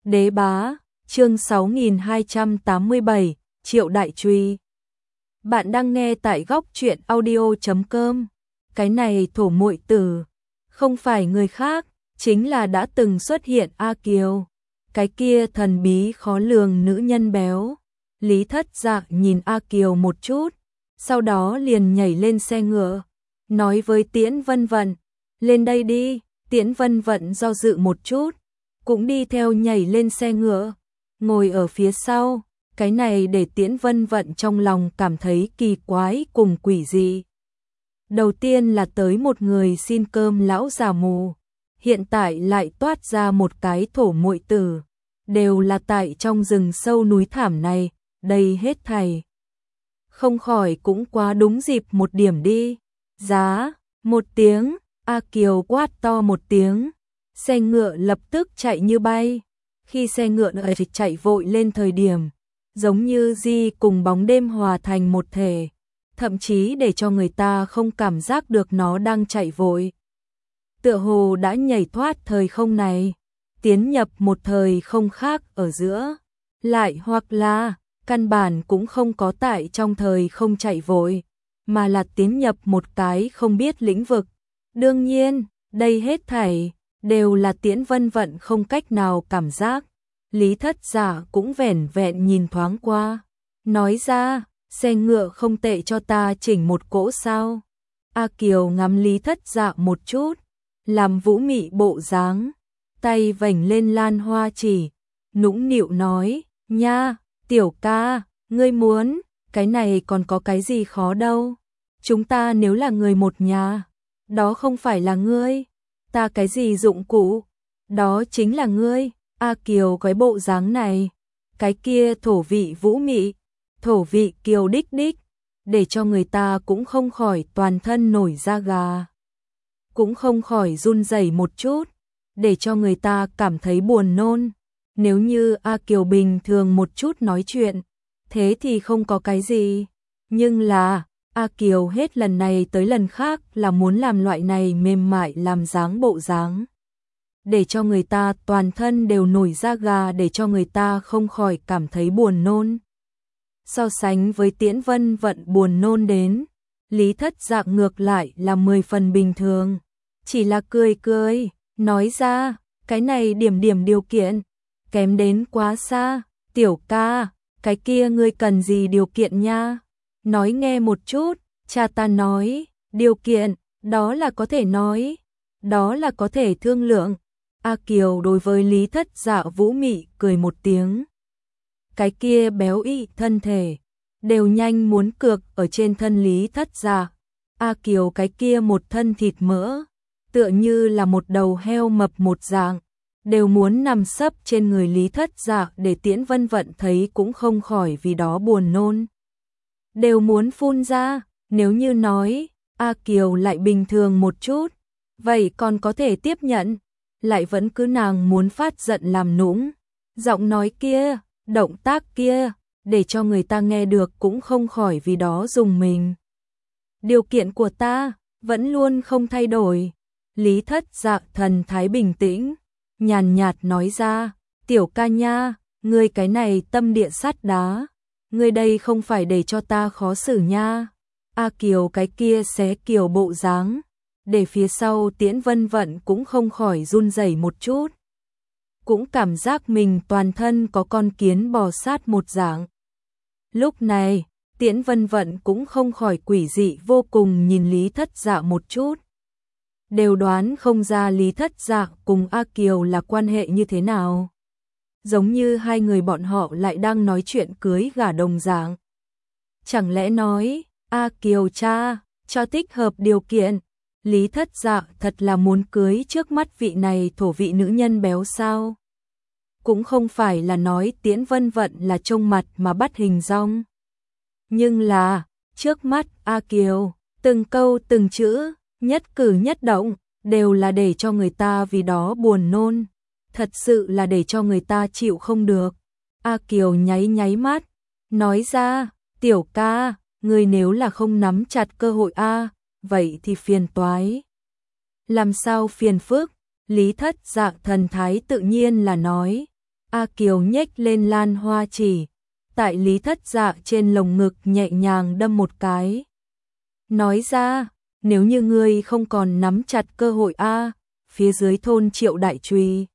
Đế bá, chương 6287, Triệu Đại Truy. Bạn đang nghe tại góc truyện audio.com. Cái này thổ muội tử, không phải người khác, chính là đã từng xuất hiện A Kiều. Cái kia thần bí khó lường nữ nhân béo. Lý Thất Dạ nhìn A Kiều một chút, sau đó liền nhảy lên xe ngựa, nói với Tiễn Vân Vận, lên đây đi. Tiễn Vân Vận do dự một chút, cũng đi theo nhảy lên xe ngựa, ngồi ở phía sau. Cái này để Tiễn Vân Vận trong lòng cảm thấy kỳ quái cùng quỷ dị. Đầu tiên là tới một người xin cơm lão già mù, hiện tại lại toát ra một cái thổ muội tử, đều là tại trong rừng sâu núi thảm này, đây hết thảy. Không khỏi cũng quá đúng dịp một điểm đi. Giá, một tiếng, A Kiều quát to một tiếng, xe ngựa lập tức chạy như bay. Khi xe ngựa chạy vội lên thời điểm, giống như di cùng bóng đêm hòa thành một thể, thậm chí để cho người ta không cảm giác được nó đang chạy vội. Tựa hồ đã nhảy thoát thời không này, tiến nhập một thời không khác ở giữa, lại hoặc là căn bản cũng không có tại trong thời không chạy vội, mà là tiến nhập một cái không biết lĩnh vực. Đương nhiên, đây hết thảy đều là Tiễn Vân Vận không cách nào cảm giác. Lý Thất Dạ cũng vẻn vẹn nhìn thoáng qua, nói ra, xe ngựa không tệ, cho ta chỉnh một cỗ sao. A Kiều ngắm Lý Thất Dạ một chút, làm vũ mị bộ dáng, tay vểnh lên lan hoa chỉ, nũng nịu nói, nha, tiểu ca, ngươi muốn, cái này còn có cái gì khó đâu. Chúng ta nếu là người một nhà, đó không phải là ngươi, ta cái gì dụng cụ, đó chính là ngươi. A Kiều cái bộ dáng này, cái kia thổ vị vũ mị, thổ vị kiều đích đích, để cho người ta cũng không khỏi toàn thân nổi da gà, cũng không khỏi run rẩy một chút, để cho người ta cảm thấy buồn nôn. Nếu như A Kiều bình thường một chút nói chuyện, thế thì không có cái gì, nhưng là A Kiều hết lần này tới lần khác là muốn làm loại này mềm mại làm dáng bộ dáng, để cho người ta toàn thân đều nổi da gà, để cho người ta không khỏi cảm thấy buồn nôn. So sánh với Tiễn Vân Vận buồn nôn đến, Lý Thất Dạ ngược lại là 10 phần bình thường, chỉ là cười cười, nói ra, cái này điểm điều kiện, kém đến quá xa, tiểu ca, cái kia ngươi cần gì điều kiện nha? Nói nghe một chút, cha ta nói, điều kiện, đó là có thể nói, đó là có thể thương lượng. A Kiều đối với Lý Thất Dạ vũ mị cười một tiếng. Cái kia béo ị thân thể, đều nhanh muốn cược ở trên thân Lý Thất Dạ. A Kiều cái kia một thân thịt mỡ, tựa như là một đầu heo mập một dạng, đều muốn nằm sấp trên người Lý Thất Dạ, để Tiễn Vân Vận thấy cũng không khỏi vì đó buồn nôn, đều muốn phun ra. Nếu như nói A Kiều lại bình thường một chút, vậy còn có thể tiếp nhận, lại vẫn cứ nàng muốn phát giận làm nũng, giọng nói kia, động tác kia, để cho người ta nghe được cũng không khỏi vì đó dùng mình. Điều kiện của ta vẫn luôn không thay đổi. Lý Thất Dạ thần thái bình tĩnh, nhàn nhạt nói ra, tiểu ca nha, ngươi cái này tâm địa sắt đá, ngươi đây không phải để cho ta khó xử nha. A Kiều cái kia xé kiều bộ dáng, để phía sau Tiễn Vân Vận cũng không khỏi run rẩy một chút, cũng cảm giác mình toàn thân có con kiến bò sát một dạng. Lúc này, Tiễn Vân Vận cũng không khỏi quỷ dị vô cùng nhìn Lý Thất Dạ một chút, đều đoán không ra Lý Thất Dạ cùng A Kiều là quan hệ như thế nào, giống như hai người bọn họ lại đang nói chuyện cưới gả đồng dạng. Chẳng lẽ nói, A Kiều cha cho thích hợp điều kiện, Lý Thất Dạ thật là muốn cưới trước mắt vị này thổ vị nữ nhân béo sao? Cũng không phải là nói Tiễn Vân Vận là trông mặt mà bắt hình dong, nhưng là trước mắt A Kiều, từng câu từng chữ, nhất cử nhất động, đều là để cho người ta vì đó buồn nôn, thật sự là để cho người ta chịu không được. A Kiều nháy mắt, nói ra, tiểu ca, ngươi nếu là không nắm chặt cơ hội vậy thì phiền toái. Làm sao phiền phức? Lý Thất Dạ thần thái tự nhiên là nói, A Kiều nhếch lên lan hoa chỉ, tại Lý Thất Dạ trên lồng ngực nhẹ nhàng đâm một cái. Nói ra, nếu như ngươi không còn nắm chặt cơ hội phía dưới thôn Triệu Đại Trùy.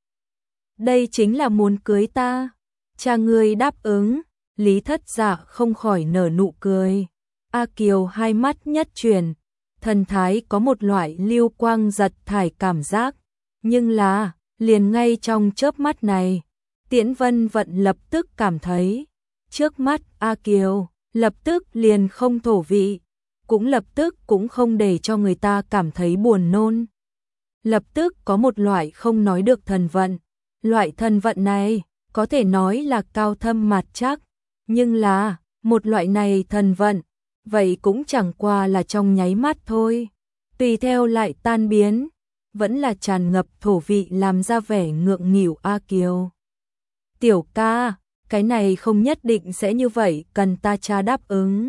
Đây chính là muốn cưới ta. Cha ngươi đáp ứng, Lý Thất Dạ không khỏi nở nụ cười. A Kiều hai mắt nhất chuyển, thần thái có một loại lưu quang giật thải cảm giác. Nhưng là, liền ngay trong chớp mắt này, Tiễn Vân Vận lập tức cảm thấy, trước mắt A Kiều, lập tức liền không thổ vị, cũng lập tức cũng không để cho người ta cảm thấy buồn nôn. Lập tức có một loại không nói được thần vận, loại thần vận này, có thể nói là cao thâm mạt chắc, nhưng là, một loại này thần vận, vậy cũng chẳng qua là trong nháy mắt thôi, tùy theo lại tan biến, vẫn là tràn ngập thổ vị làm ra vẻ ngượng nghịu A Kiều. Tiểu ca, cái này không nhất định sẽ như vậy, cần ta cha đáp ứng.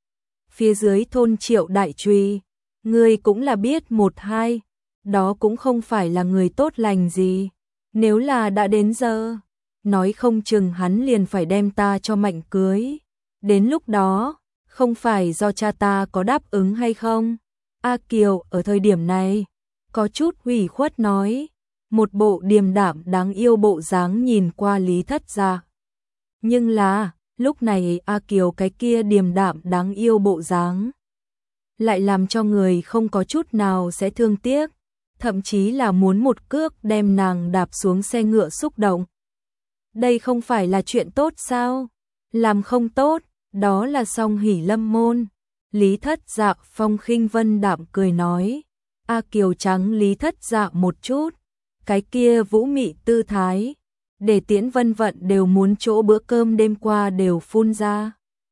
Phía dưới thôn Triệu Đại Trùy, ngươi cũng là biết một hai, đó cũng không phải là người tốt lành gì. Nếu là đã đến giờ, nói không chừng hắn liền phải đem ta cho Mạnh cưới. Đến lúc đó, không phải do cha ta có đáp ứng hay không? A Kiều ở thời điểm này, có chút ủy khuất nói, một bộ điềm đạm đáng yêu bộ dáng nhìn qua Lý Thất Dạ. Nhưng là, lúc này A Kiều cái kia điềm đạm đáng yêu bộ dáng lại làm cho người không có chút nào sẽ thương tiếc, thậm chí là muốn một cước đem nàng đạp xuống xe ngựa xúc động. Đây không phải là chuyện tốt sao? Làm không tốt, đó là song hỷ lâm môn. Lý Thất Dạ phong khinh vân đạm cười nói. A Kiều trắng Lý Thất Dạ một chút, cái kia vũ mị tư thái, để Tiễn Vân Vận đều muốn chỗ bữa cơm đêm qua đều phun ra.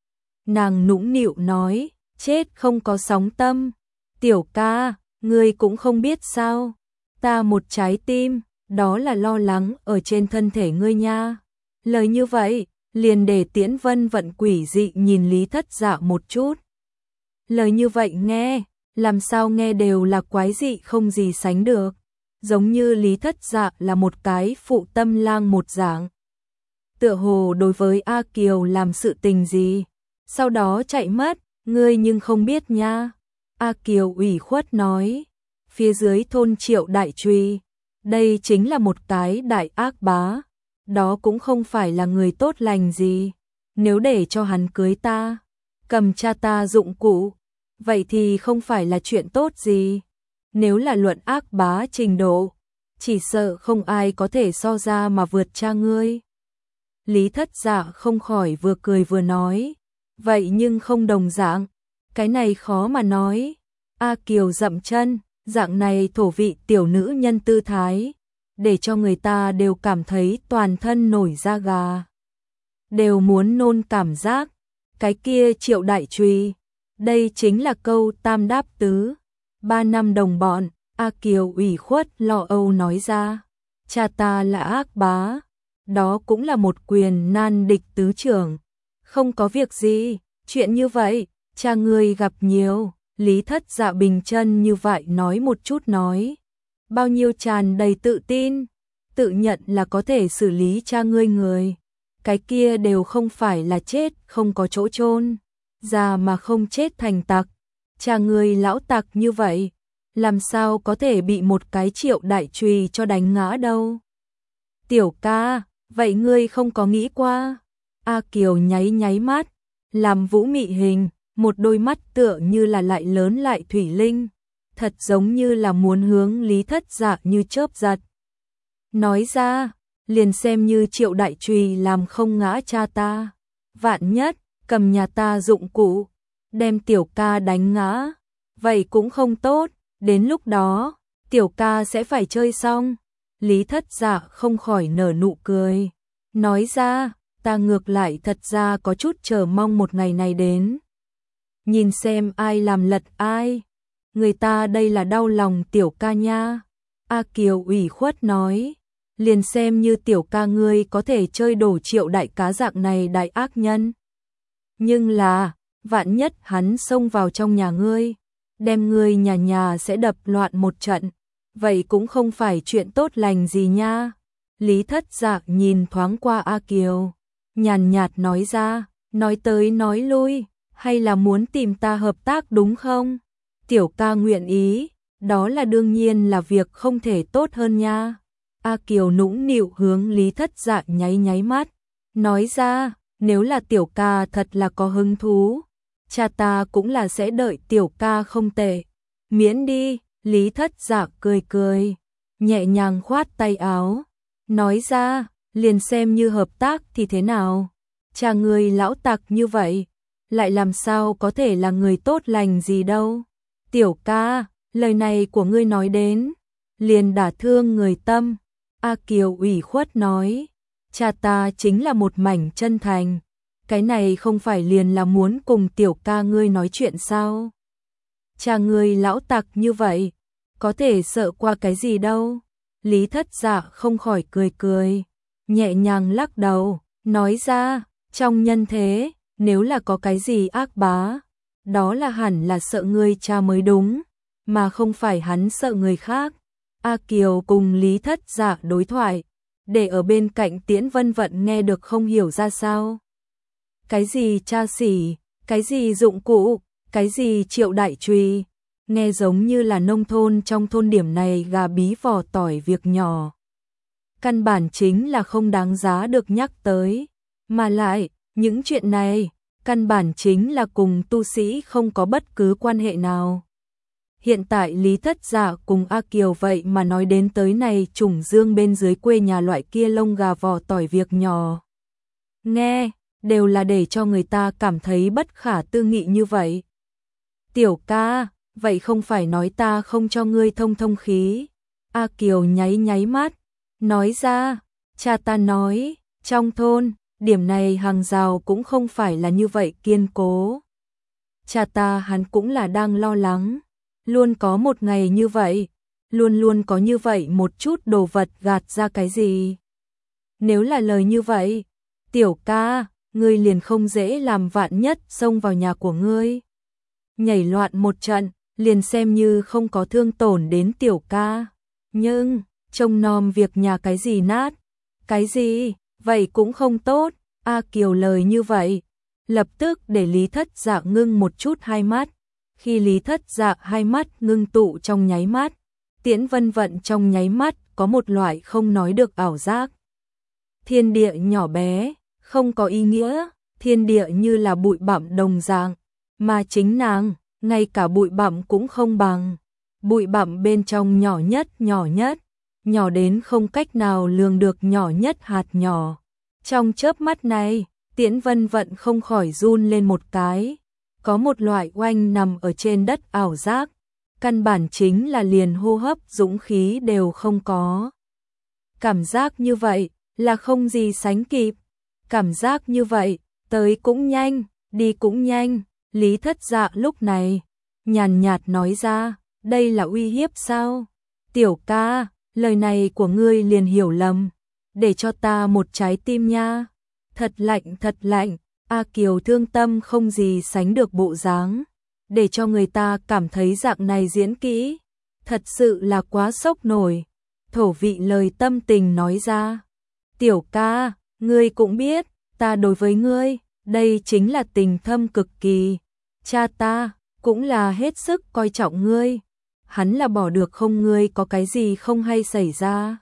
Nàng nũng nịu nói, chết không có sóng tâm, tiểu ca, ngươi cũng không biết sao, ta một trái tim, đó là lo lắng ở trên thân thể ngươi nha. Lời như vậy, liền để Tiễn Vân Vận quỷ dị nhìn Lý Thất Dạ một chút. Lời như vậy nghe, làm sao nghe đều là quái dị không gì sánh được, giống như Lý Thất Dạ là một cái phụ tâm lang một dạng. Tựa hồ đối với A Kiều làm sự tình gì, sau đó chạy mất, ngươi nhưng không biết nha. A Kiều ủy khuất nói, phía dưới thôn Triệu Đại Trùy, đây chính là một cái đại ác bá, đó cũng không phải là người tốt lành gì, nếu để cho hắn cưới ta, cầm cha ta dụng cụ, vậy thì không phải là chuyện tốt gì. Nếu là luận ác bá trình độ, chỉ sợ không ai có thể so ra mà vượt cha ngươi. Lý Thất Dạ không khỏi vừa cười vừa nói, vậy nhưng không đồng dạng, cái này khó mà nói. A Kiều dậm chân, dạng này thổ vị tiểu nữ nhân tư thái, để cho người ta đều cảm thấy toàn thân nổi da gà, đều muốn nôn cảm giác. Cái kia Triệu Đại Trùy, đây chính là câu tam đáp tứ, 3 năm đồng bọn. A Kiều ủy khuất lo âu nói ra, cha ta là ác bá, đó cũng là một quyền nan địch tứ trưởng, không có việc gì, chuyện như vậy, cha ngươi gặp nhiều. Lý Thất Dạ bình chân như vậy nói một chút nói, bao nhiêu tràn đầy tự tin, tự nhận là có thể xử lý cha ngươi người, cái kia đều không phải là chết không có chỗ chôn, già mà không chết thành tặc, cha ngươi lão tặc như vậy, làm sao có thể bị một cái Triệu Đại Trùy cho đánh ngã đâu. Tiểu ca, vậy ngươi không có nghĩ qua? A Kiều nháy nháy mắt, làm vũ mị hình, một đôi mắt tựa như là lại lớn lại thủy linh, thật giống như là muốn hướng Lý Thất Dạ như chớp giật. Nói ra, liền xem như Triệu Đại Trùy làm không ngã cha ta, vạn nhất, cầm nhà ta dụng cụ, đem tiểu ca đánh ngã, vậy cũng không tốt, đến lúc đó, tiểu ca sẽ phải chơi xong. Lý Thất Dạ không khỏi nở nụ cười, nói ra, ta ngược lại thật ra có chút chờ mong một ngày này đến. Nhìn xem ai làm lật ai, người ta đây là đau lòng tiểu ca nha. A Kiều ủy khuất nói, liền xem như tiểu ca ngươi có thể chơi đổ Triệu đại cá dạng này đại ác nhân. Nhưng là, vạn nhất hắn xông vào trong nhà ngươi, đem ngươi nhà nhà sẽ đập loạn một trận, vậy cũng không phải chuyện tốt lành gì nha. Lý Thất Dạ nhìn thoáng qua A Kiều, nhàn nhạt nói ra, nói tới nói lui, hay là muốn tìm ta hợp tác đúng không? Tiểu ca nguyện ý, đó là đương nhiên là việc không thể tốt hơn nha. A Kiều nũng nịu hướng Lý Thất Dạ nháy nháy mắt, nói ra, nếu là tiểu ca thật là có hứng thú, cha ta cũng là sẽ đợi tiểu ca không tệ. Miễn đi, Lý Thất Dạ cười cười, nhẹ nhàng khoát tay áo, nói ra, liền xem như hợp tác thì thế nào. Cha ngươi lão tặc như vậy, lại làm sao có thể là người tốt lành gì đâu. Tiểu ca, lời này của ngươi nói đến, liền đả thương người tâm. A Kiều ủy khuất nói, cha ta chính là một mảnh chân thành, cái này không phải liền là muốn cùng tiểu ca ngươi nói chuyện sao? Cha ngươi lão tặc như vậy, có thể sợ qua cái gì đâu. Lý Thất Dạ không khỏi cười cười, nhẹ nhàng lắc đầu, nói ra, trong nhân thế, nếu là có cái gì ác bá, đó là hẳn là sợ ngươi cha mới đúng, mà không phải hắn sợ người khác. A Kiều cùng Lý Thất Dạ đối thoại, để ở bên cạnh Tiễn Vân Vận nghe được không hiểu ra sao. Cái gì cha xỉ, cái gì dụng cụ, cái gì Triệu đại truy, nghe giống như là nông thôn trong thôn điểm này gà bí vỏ tỏi việc nhỏ. Căn bản chính là không đáng giá được nhắc tới, mà lại, những chuyện này, căn bản chính là cùng tu sĩ không có bất cứ quan hệ nào. Hiện tại Lý Thất Dạ cùng A Kiều vậy mà nói đến tới này trùng dương bên dưới quê nhà loại kia lông gà vỏ tỏi việc nhỏ. Nghe, đều là để cho người ta cảm thấy bất khả tư nghị như vậy. Tiểu ca, vậy không phải nói ta không cho ngươi thông thông khí. A Kiều nháy nháy mắt, nói ra, cha ta nói, trong thôn, điểm này hàng rào cũng không phải là như vậy kiên cố. Cha ta hắn cũng là đang lo lắng, luôn có một ngày như vậy, luôn luôn có như vậy một chút đồ vật gạt ra cái gì. Nếu là lời như vậy, tiểu ca, ngươi liền không dễ làm vạn nhất xông vào nhà của ngươi. Nhảy loạn một trận, liền xem như không có thương tổn đến tiểu ca. Nhưng, trông nom việc nhà cái gì nát, cái gì, vậy cũng không tốt. A Kiều lời như vậy, lập tức để Lý Thất Dạ ngưng một chút hai mắt. Khi Lý Thất Dạ hai mắt ngưng tụ trong nháy mắt, Tiễn Vân Vận trong nháy mắt có một loại không nói được ảo giác. Thiên địa nhỏ bé, không có ý nghĩa, thiên địa như là bụi bặm đồng dạng, mà chính nàng, ngay cả bụi bặm cũng không bằng. Bụi bặm bên trong nhỏ nhất, nhỏ đến không cách nào lường được nhỏ nhất hạt nhỏ. Trong chớp mắt này, Tiễn Vân Vận không khỏi run lên một cái, có một loại oanh nằm ở trên đất ảo giác, căn bản chính là liền hô hấp dũng khí đều không có. Cảm giác như vậy là không gì sánh kịp, cảm giác như vậy, tới cũng nhanh, đi cũng nhanh. Lý Thất Dạ lúc này, nhàn nhạt nói ra, đây là uy hiếp sao? Tiểu ca, lời này của ngươi liền hiểu lầm, để cho ta một trái tim nha. Thật lạnh, A Kiều thương tâm không gì sánh được bộ dáng, để cho người ta cảm thấy dạng này diễn kỹ, thật sự là quá sốc nổi. Thổ vị lời tâm tình nói ra, tiểu ca, ngươi cũng biết, ta đối với ngươi, đây chính là tình thâm cực kỳ. Cha ta, cũng là hết sức coi trọng ngươi, hắn là bỏ được không ngươi có cái gì không hay xảy ra.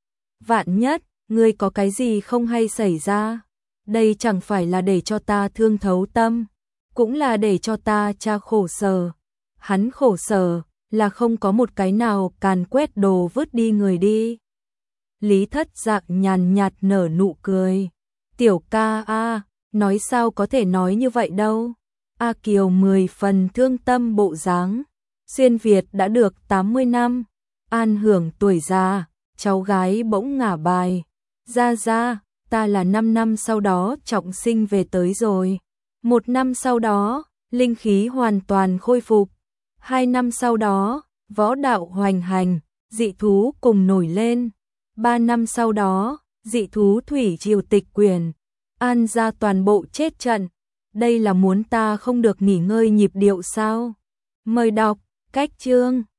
Vạn nhất, ngươi có cái gì không hay xảy ra, đây chẳng phải là để cho ta thương thấu tâm, cũng là để cho ta cha khổ sở. Hắn khổ sở, là không có một cái nào càn quét đồ vứt đi người đi. Lý Thất Dạ nhàn nhạt nở nụ cười. Tiểu ca a, nói sao có thể nói như vậy đâu. A Kiều 10 phần thương tâm bộ dáng. Xuyên Việt đã được 80 năm, an hưởng tuổi già, cháu gái bỗng ngả bài. Ra, ta là 5 năm sau đó trọng sinh về tới rồi. 1 năm sau đó, linh khí hoàn toàn khôi phục. 2 năm sau đó, võ đạo hoành hành, dị thú cùng nổi lên. 3 năm sau đó, dị thú thủy triều tịch quyền, an ra toàn bộ chết trận. Đây là muốn ta không được nghỉ ngơi nhịp điệu sao? Mời đọc, cách chương.